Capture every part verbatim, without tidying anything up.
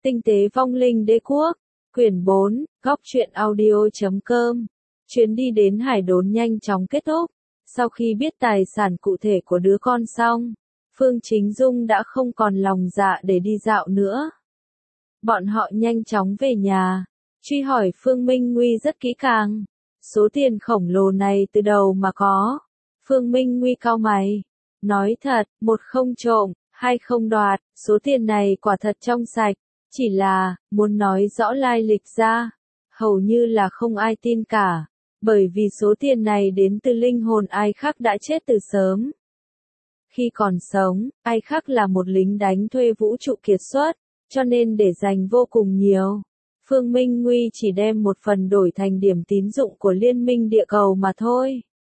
Tinh tế vong linh đế quốc, quyển bốn, góc truyện audio chấm com. Chuyến đi đến Hải Đốn nhanh chóng kết thúc. Sau khi biết tài sản cụ thể của đứa con xong, Phương Chính Dung đã không còn lòng dạ để đi dạo nữa. Bọn họ nhanh chóng về nhà, truy hỏi Phương Minh Nguy rất kỹ càng. Số tiền khổng lồ này từ đâu mà có? Phương Minh Nguy cau mày, nói thật, một không trộm, hai không đoạt, số tiền này quả thật trong sạch, chỉ là, muốn nói rõ lai lịch ra, hầu như là không ai tin cả, bởi vì số tiền này đến từ linh hồn ai khác đã chết từ sớm. Khi còn sống, ai khác là một lính đánh thuê vũ trụ kiệt xuất, cho nên để dành vô cùng nhiều. Phương Minh Nguy chỉ đem một phần đổi thành điểm tín dụng của Liên minh địa cầu mà thôi.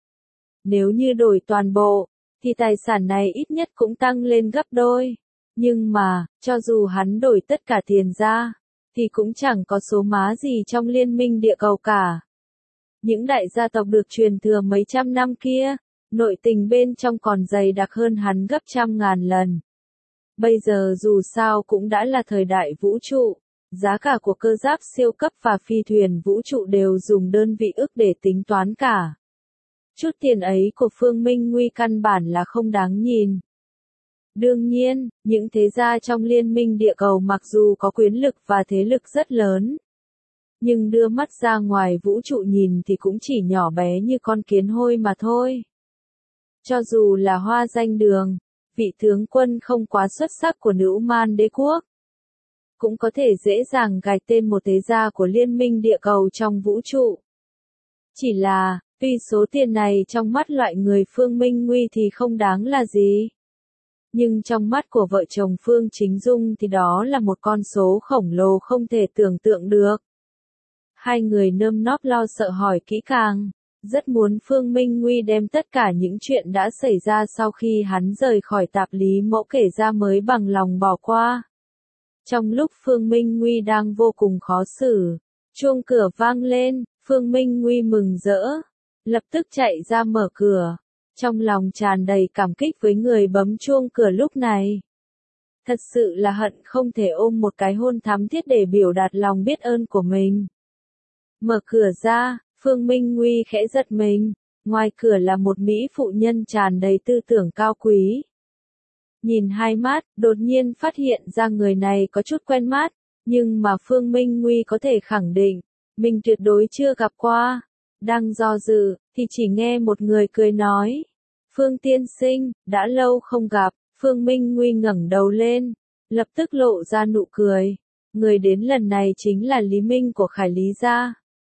Nếu như đổi toàn bộ, thì tài sản này ít nhất cũng tăng lên gấp đôi. Nhưng mà, cho dù hắn đổi tất cả tiền ra, thì cũng chẳng có số má gì trong Liên minh địa cầu cả. Những đại gia tộc được truyền thừa mấy trăm năm kia, nội tình bên trong còn dày đặc hơn hắn gấp trăm ngàn lần. Bây giờ dù sao cũng đã là thời đại vũ trụ, giá cả của cơ giáp siêu cấp và phi thuyền vũ trụ đều dùng đơn vị ức để tính toán cả. Chút tiền ấy của Phương Minh Nguy căn bản là không đáng nhìn. Đương nhiên, những thế gia trong Liên minh địa cầu mặc dù có quyền lực và thế lực rất lớn, nhưng đưa mắt ra ngoài vũ trụ nhìn thì cũng chỉ nhỏ bé như con kiến hôi mà thôi. Cho dù là Hoa Danh Đường, vị tướng quân không quá xuất sắc của Nữ Man Đế quốc, cũng có thể dễ dàng gạch tên một thế gia của Liên minh địa cầu trong vũ trụ. Chỉ là, tuy số tiền này trong mắt loại người Phương Minh Nguy thì không đáng là gì. Nhưng trong mắt của vợ chồng Phương Chính Dung thì đó là một con số khổng lồ không thể tưởng tượng được. Hai người nơm nóp lo sợ hỏi kỹ càng, rất muốn Phương Minh Nguy đem tất cả những chuyện đã xảy ra sau khi hắn rời khỏi tạp lý mẫu kể ra mới bằng lòng bỏ qua. Trong lúc Phương Minh Nguy đang vô cùng khó xử, chuông cửa vang lên, Phương Minh Nguy mừng rỡ, lập tức chạy ra mở cửa, trong lòng tràn đầy cảm kích với người bấm chuông cửa lúc này. Thật sự là hận không thể ôm một cái hôn thắm thiết để biểu đạt lòng biết ơn của mình. Mở cửa ra, Phương Minh Nguy khẽ giật mình, ngoài cửa là một mỹ phụ nhân tràn đầy tư tưởng cao quý. Nhìn hai mắt, đột nhiên phát hiện ra người này có chút quen mắt, nhưng mà Phương Minh Nguy có thể khẳng định, mình tuyệt đối chưa gặp qua. Đang do dự, thì chỉ nghe một người cười nói, Phương tiên sinh, đã lâu không gặp. Phương Minh Nguy ngẩng đầu lên, lập tức lộ ra nụ cười. Người đến lần này chính là Lý Minh của Khải Lý gia.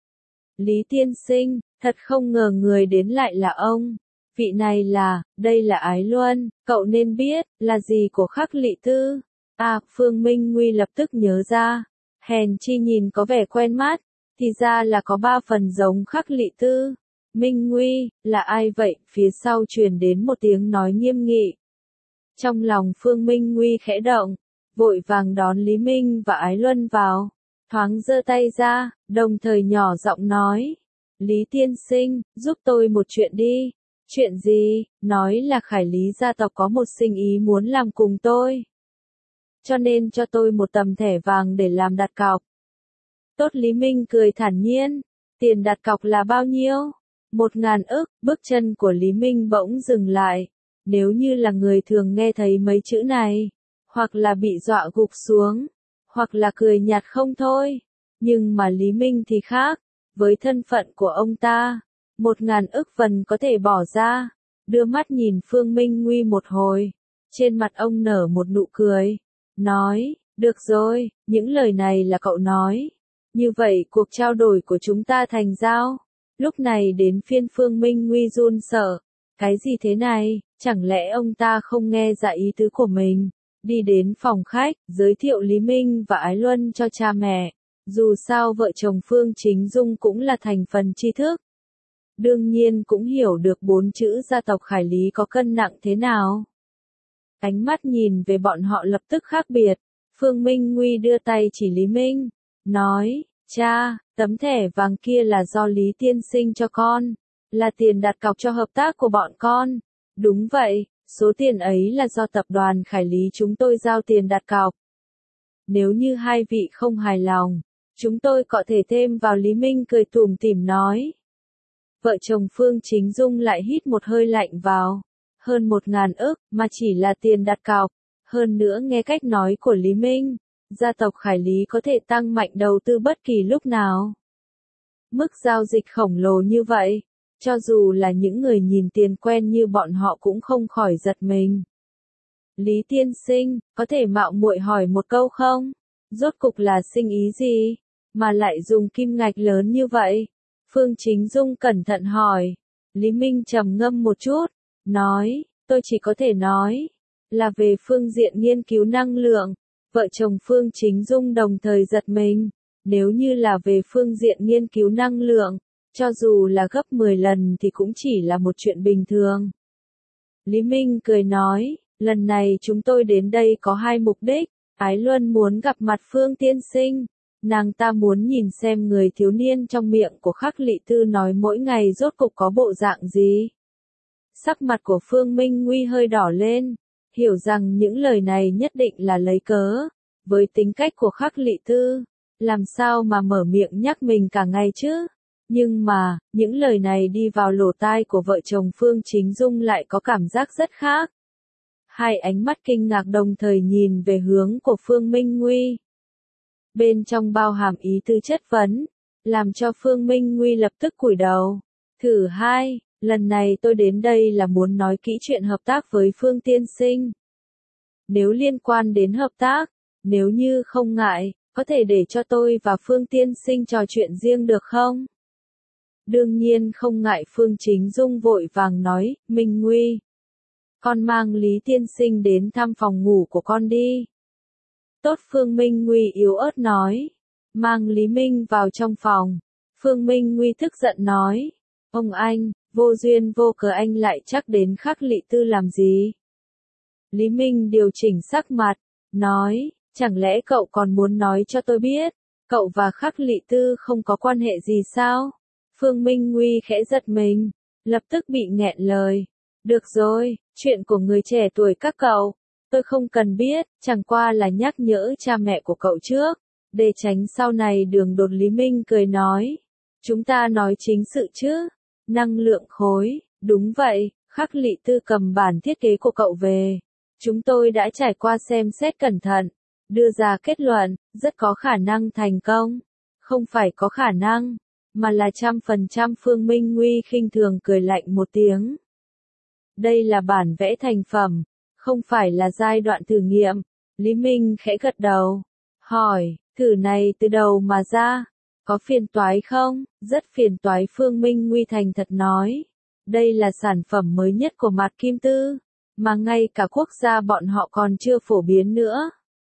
Lý tiên sinh, thật không ngờ người đến lại là ông. Vị này là, đây là Ái Luân, cậu nên biết, là gì của Khắc Lị Tư. À, Phương Minh Nguy lập tức nhớ ra, hèn chi nhìn có vẻ quen mắt, thì ra là có ba phần giống Khắc Lị Tư. Minh Nguy, là ai vậy? Phía sau truyền đến một tiếng nói nghiêm nghị. Trong lòng Phương Minh Nguy khẽ động, vội vàng đón Lý Minh và Ái Luân vào, thoáng giơ tay ra, đồng thời nhỏ giọng nói, Lý tiên sinh, giúp tôi một chuyện đi. Chuyện gì? Nói là Khải Lý gia tộc có một sinh ý muốn làm cùng tôi, cho nên cho tôi một tấm thẻ vàng để làm đặt cọc. Tốt, Lý Minh cười thản nhiên, tiền đặt cọc là bao nhiêu? Một ngàn ức. Bước chân của Lý Minh bỗng dừng lại. Nếu như là người thường nghe thấy mấy chữ này, hoặc là bị dọa gục xuống, hoặc là cười nhạt không thôi. Nhưng mà Lý Minh thì khác, với thân phận của ông ta, một ngàn ức phần có thể bỏ ra. Đưa mắt nhìn Phương Minh Nguy một hồi, trên mặt ông nở một nụ cười, nói, được rồi, những lời này là cậu nói. Như vậy cuộc trao đổi của chúng ta thành giao. Lúc này đến phiên Phương Minh Nguy run sợ. Cái gì thế này, chẳng lẽ ông ta không nghe ra ý tứ của mình? Đi đến phòng khách, giới thiệu Lý Minh và Ái Luân cho cha mẹ. Dù sao vợ chồng Phương Chính Dung cũng là thành phần tri thức. Đương nhiên cũng hiểu được bốn chữ gia tộc Khải Lý có cân nặng thế nào. Ánh mắt nhìn về bọn họ lập tức khác biệt. Phương Minh Nguy đưa tay chỉ Lý Minh, nói, cha, tấm thẻ vàng kia là do Lý tiên sinh cho con, là tiền đặt cọc cho hợp tác của bọn con. Đúng vậy, số tiền ấy là do tập đoàn Khải Lý chúng tôi giao tiền đặt cọc. Nếu như hai vị không hài lòng, chúng tôi có thể thêm vào. Lý Minh cười tủm tỉm nói. Vợ chồng Phương Chính Dung lại hít một hơi lạnh vào. Hơn một ngàn ức, mà chỉ là tiền đặt cọc. Hơn nữa nghe cách nói của Lý Minh, gia tộc Khải Lý có thể tăng mạnh đầu tư bất kỳ lúc nào. Mức giao dịch khổng lồ như vậy, cho dù là những người nhìn tiền quen như bọn họ cũng không khỏi giật mình. Lý tiên sinh, có thể mạo muội hỏi một câu không? Rốt cục là sinh ý gì, mà lại dùng kim ngạch lớn như vậy? Phương Chính Dung cẩn thận hỏi. Lý Minh trầm ngâm một chút, nói, tôi chỉ có thể nói, là về phương diện nghiên cứu năng lượng. Vợ chồng Phương Chính Dung đồng thời giật mình. Nếu như là về phương diện nghiên cứu năng lượng, cho dù là gấp mười lần thì cũng chỉ là một chuyện bình thường. Lý Minh cười nói, lần này chúng tôi đến đây có hai mục đích. Ái Luân muốn gặp mặt Phương tiên sinh. Nàng ta muốn nhìn xem người thiếu niên trong miệng của Khắc Lị Tư nói mỗi ngày rốt cục có bộ dạng gì. Sắc mặt của Phương Minh Nguy hơi đỏ lên, hiểu rằng những lời này nhất định là lấy cớ. Với tính cách của Khắc Lị Tư, làm sao mà mở miệng nhắc mình cả ngày chứ? Nhưng mà, những lời này đi vào lỗ tai của vợ chồng Phương Chính Dung lại có cảm giác rất khác. Hai ánh mắt kinh ngạc đồng thời nhìn về hướng của Phương Minh Nguy. Bên trong bao hàm ý tư chất vấn, làm cho Phương Minh Nguy lập tức cúi đầu. Thử hai, lần này tôi đến đây là muốn nói kỹ chuyện hợp tác với Phương tiên sinh. Nếu liên quan đến hợp tác, nếu như không ngại, có thể để cho tôi và Phương tiên sinh trò chuyện riêng được không? Đương nhiên không ngại. Phương Chính Dung vội vàng nói, Minh Nguy, con mang Lý tiên sinh đến thăm phòng ngủ của con đi. Tốt. Phương Minh Nguy yếu ớt nói, mang Lý Minh vào trong phòng. Phương Minh Nguy tức giận nói, ông anh, vô duyên vô cớ anh lại chắc đến Khắc Lị Tư làm gì? Lý Minh điều chỉnh sắc mặt, nói, chẳng lẽ cậu còn muốn nói cho tôi biết, cậu và Khắc Lị Tư không có quan hệ gì sao? Phương Minh Nguy khẽ giật mình, lập tức bị nghẹn lời. Được rồi, chuyện của người trẻ tuổi các cậu, tôi không cần biết, chẳng qua là nhắc nhở cha mẹ của cậu trước, để tránh sau này đường đột. Lý Minh cười nói, chúng ta nói chính sự chứ, năng lượng khối, đúng vậy, Khắc Lị Tư cầm bản thiết kế của cậu về. Chúng tôi đã trải qua xem xét cẩn thận, đưa ra kết luận, rất có khả năng thành công. Không phải có khả năng, mà là trăm phần trăm. Phương Minh Nguy khinh thường cười lạnh một tiếng. Đây là bản vẽ thành phẩm, không phải là giai đoạn thử nghiệm. Lý Minh khẽ gật đầu, hỏi, thử này từ đầu mà ra, có phiền toái không? Rất phiền toái. Phương Minh Nguy thành thật nói, đây là sản phẩm mới nhất của Mạt Kim Tư, mà ngay cả quốc gia bọn họ còn chưa phổ biến nữa.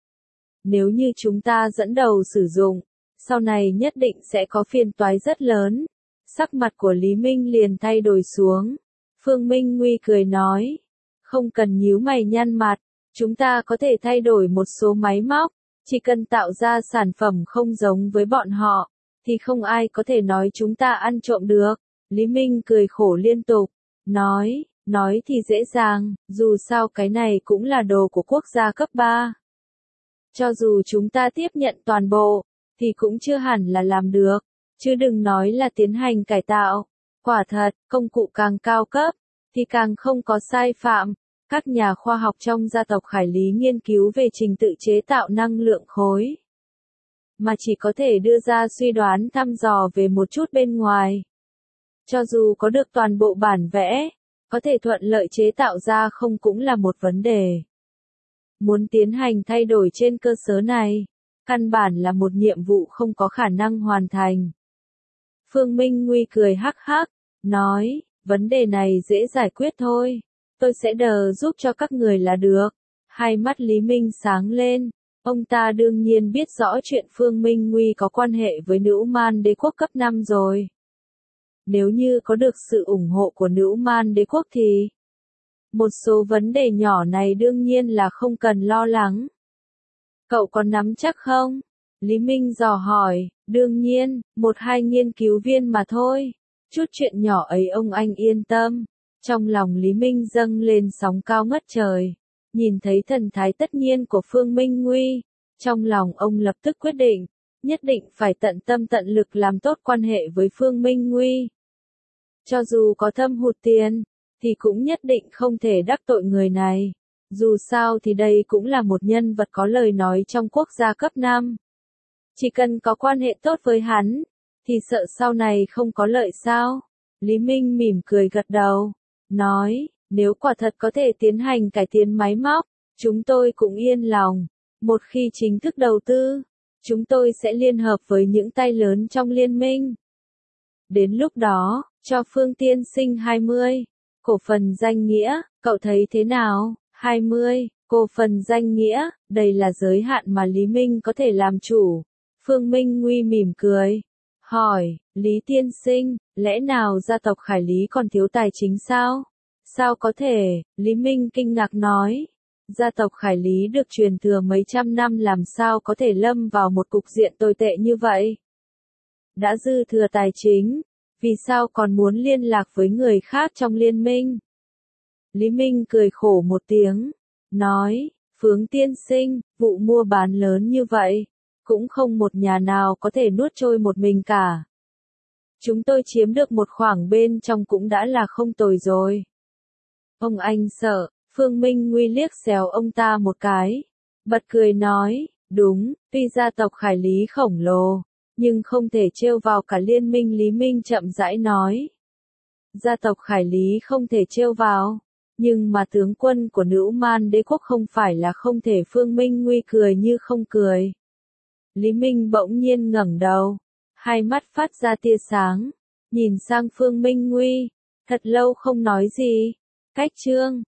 Nếu như chúng ta dẫn đầu sử dụng, sau này nhất định sẽ có phiền toái rất lớn. Sắc mặt của Lý Minh liền thay đổi xuống. Phương Minh Nguy cười nói, không cần nhíu mày nhăn mặt, chúng ta có thể thay đổi một số máy móc, chỉ cần tạo ra sản phẩm không giống với bọn họ, thì không ai có thể nói chúng ta ăn trộm được. Lý Minh cười khổ liên tục, nói, nói thì dễ dàng, dù sao cái này cũng là đồ của quốc gia cấp ba. Cho dù chúng ta tiếp nhận toàn bộ, thì cũng chưa hẳn là làm được, chứ đừng nói là tiến hành cải tạo. Quả thật, công cụ càng cao cấp, thì càng không có sai phạm. Các nhà khoa học trong gia tộc Khải Lý nghiên cứu về trình tự chế tạo năng lượng khối, mà chỉ có thể đưa ra suy đoán thăm dò về một chút bên ngoài. Cho dù có được toàn bộ bản vẽ, có thể thuận lợi chế tạo ra không cũng là một vấn đề. Muốn tiến hành thay đổi trên cơ sở này, căn bản là một nhiệm vụ không có khả năng hoàn thành. Phương Minh Nguy cười hắc hắc, nói, vấn đề này dễ giải quyết thôi, tôi sẽ đờ giúp cho các người là được. Hai mắt Lý Minh sáng lên, ông ta đương nhiên biết rõ chuyện Phương Minh Nguy có quan hệ với Nữ Man Đế quốc cấp năm rồi. Nếu như có được sự ủng hộ của Nữ Man Đế quốc thì một số vấn đề nhỏ này đương nhiên là không cần lo lắng. Cậu có nắm chắc không? Lý Minh dò hỏi. Đương nhiên, một hai nghiên cứu viên mà thôi. Chút chuyện nhỏ ấy ông anh yên tâm. Trong lòng Lý Minh dâng lên sóng cao ngất trời. Nhìn thấy thần thái tất nhiên của Phương Minh Nguy, Trong lòng ông lập tức quyết định, nhất định phải tận tâm tận lực làm tốt quan hệ với Phương Minh Nguy. Cho dù có thâm hụt tiền, thì cũng nhất định không thể đắc tội người này. Dù sao thì đây cũng là một nhân vật có lời nói trong quốc gia cấp năm. Chỉ cần có quan hệ tốt với hắn, thì sợ sau này không có lợi sao? Lý Minh mỉm cười gật đầu, nói, nếu quả thật có thể tiến hành cải tiến máy móc, chúng tôi cũng yên lòng. Một khi chính thức đầu tư, chúng tôi sẽ liên hợp với những tay lớn trong liên minh. Đến lúc đó, cho Phương tiên sinh hai mươi cổ phần danh nghĩa, cậu thấy thế nào? hai mươi cổ phần danh nghĩa, đây là giới hạn mà Lý Minh có thể làm chủ. Phương Minh Nguy mỉm cười, hỏi, Lý tiên sinh, lẽ nào gia tộc Khải Lý còn thiếu tài chính sao? Sao có thể? Lý Minh kinh ngạc nói, gia tộc Khải Lý được truyền thừa mấy trăm năm làm sao có thể lâm vào một cục diện tồi tệ như vậy? Đã dư thừa tài chính, vì sao còn muốn liên lạc với người khác trong liên minh? Lý Minh cười khổ một tiếng, nói, Phương tiên sinh, vụ mua bán lớn như vậy, cũng không một nhà nào có thể nuốt trôi một mình cả. Chúng tôi chiếm được một khoảng bên trong cũng đã là không tồi rồi. Ông anh sợ, Phương Minh Nguy liếc xéo ông ta một cái, bật cười nói, đúng, tuy gia tộc Khải Lý khổng lồ, nhưng không thể trêu vào cả liên minh. Lý Minh chậm rãi nói, gia tộc Khải Lý không thể trêu vào, nhưng mà tướng quân của Nữ Man Đế quốc không phải là không thể. Phương Minh Nguy cười như không cười. Lý Minh bỗng nhiên ngẩng đầu, hai mắt phát ra tia sáng, nhìn sang Phương Minh Nguy, thật lâu không nói gì. Cách chương